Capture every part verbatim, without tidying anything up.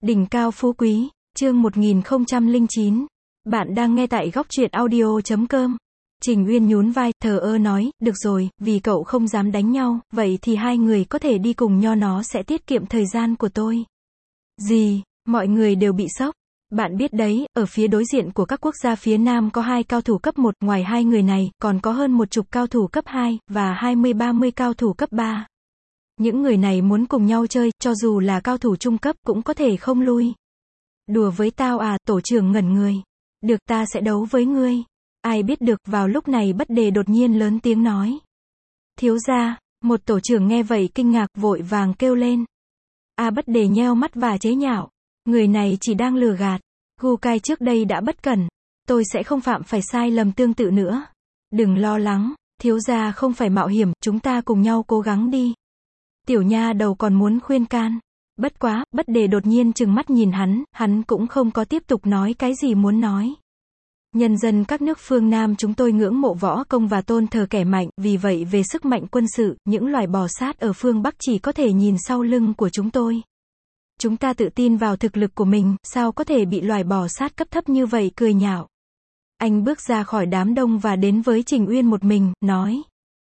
Đỉnh cao phú quý, chương một nghìn không trăm lẻ chín. Bạn đang nghe tại góc truyện audio chấm com. Trình Uyên nhún vai, thờ ơ nói, được rồi, vì cậu không dám đánh nhau, vậy thì hai người có thể đi cùng nho, nó sẽ tiết kiệm thời gian của tôi. Gì? Mọi người đều bị sốc. Bạn biết đấy, ở phía đối diện của các quốc gia phía Nam có hai cao thủ cấp một, ngoài hai người này, còn có hơn một chục cao thủ cấp hai, và hai mươi ba mươi cao thủ cấp ba. Những người này muốn cùng nhau chơi, cho dù là cao thủ trung cấp cũng có thể không lui. Đùa với tao à? Tổ trưởng ngẩn người. Được, ta sẽ đấu với ngươi. Ai biết được, vào lúc này Bất Đề đột nhiên lớn tiếng nói. Thiếu gia. Một tổ trưởng nghe vậy kinh ngạc, vội vàng kêu lên. A Bất Đề nheo mắt và chế nhạo. Người này chỉ đang lừa gạt. Gu Cai trước đây đã bất cẩn. Tôi sẽ không phạm phải sai lầm tương tự nữa. Đừng lo lắng, thiếu gia không phải mạo hiểm, chúng ta cùng nhau cố gắng đi. Tiểu nha đầu còn muốn khuyên can. Bất quá, Bất Đề đột nhiên trừng mắt nhìn hắn, hắn cũng không có tiếp tục nói cái gì muốn nói. Nhân dân các nước phương Nam chúng tôi ngưỡng mộ võ công và tôn thờ kẻ mạnh, vì vậy về sức mạnh quân sự, những loài bò sát ở phương Bắc chỉ có thể nhìn sau lưng của chúng tôi. Chúng ta tự tin vào thực lực của mình, sao có thể bị loài bò sát cấp thấp như vậy cười nhạo. Anh bước ra khỏi đám đông và đến với Trình Uyên một mình, nói.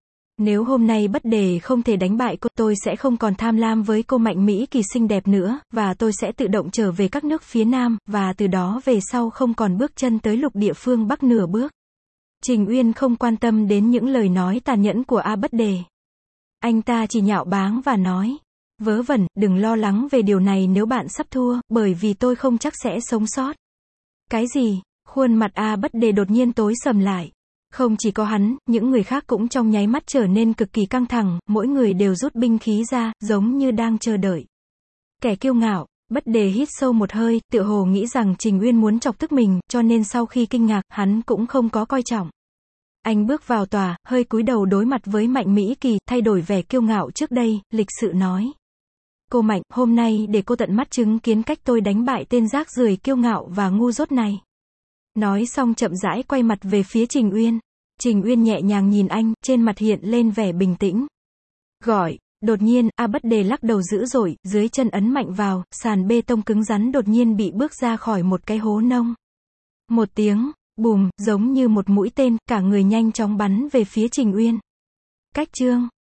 Nếu hôm nay Bất Đề không thể đánh bại cô, tôi sẽ không còn tham lam với cô Mạnh Mỹ Kỳ xinh đẹp nữa, và tôi sẽ tự động trở về các nước phía Nam, và từ đó về sau không còn bước chân tới lục địa phương Bắc nửa bước. Trình Uyên không quan tâm đến những lời nói tàn nhẫn của A Bất Đề. Anh ta chỉ nhạo báng và nói. Vớ vẩn, đừng lo lắng về điều này nếu bạn sắp thua, bởi vì tôi không chắc sẽ sống sót. Cái gì? Khuôn mặt A Bất Đề đột nhiên tối sầm lại. Không chỉ có hắn, những người khác cũng trong nháy mắt trở nên cực kỳ căng thẳng, mỗi người đều rút binh khí ra, giống như đang chờ đợi. Kẻ kiêu ngạo. Bất Đề hít sâu một hơi, tựa hồ nghĩ rằng Trình Uyên muốn chọc tức mình, cho nên sau khi kinh ngạc, hắn cũng không có coi trọng. Anh bước vào tòa, hơi cúi đầu đối mặt với Mạnh Mỹ Kỳ, thay đổi vẻ kiêu ngạo trước đây, lịch sự nói. Cô Mạnh, hôm nay để cô tận mắt chứng kiến cách tôi đánh bại tên rác rưởi kiêu ngạo và ngu dốt này. Nói xong chậm rãi quay mặt về phía Trình Uyên. Trình Uyên nhẹ nhàng nhìn anh, trên mặt hiện lên vẻ bình tĩnh. Gọi. Đột nhiên, A Bất Đề lắc đầu dữ dội, dưới chân ấn mạnh vào, sàn bê tông cứng rắn đột nhiên bị bước ra khỏi một cái hố nông. Một tiếng, bùm, giống như một mũi tên, cả người nhanh chóng bắn về phía Trình Uyên. Cách chương.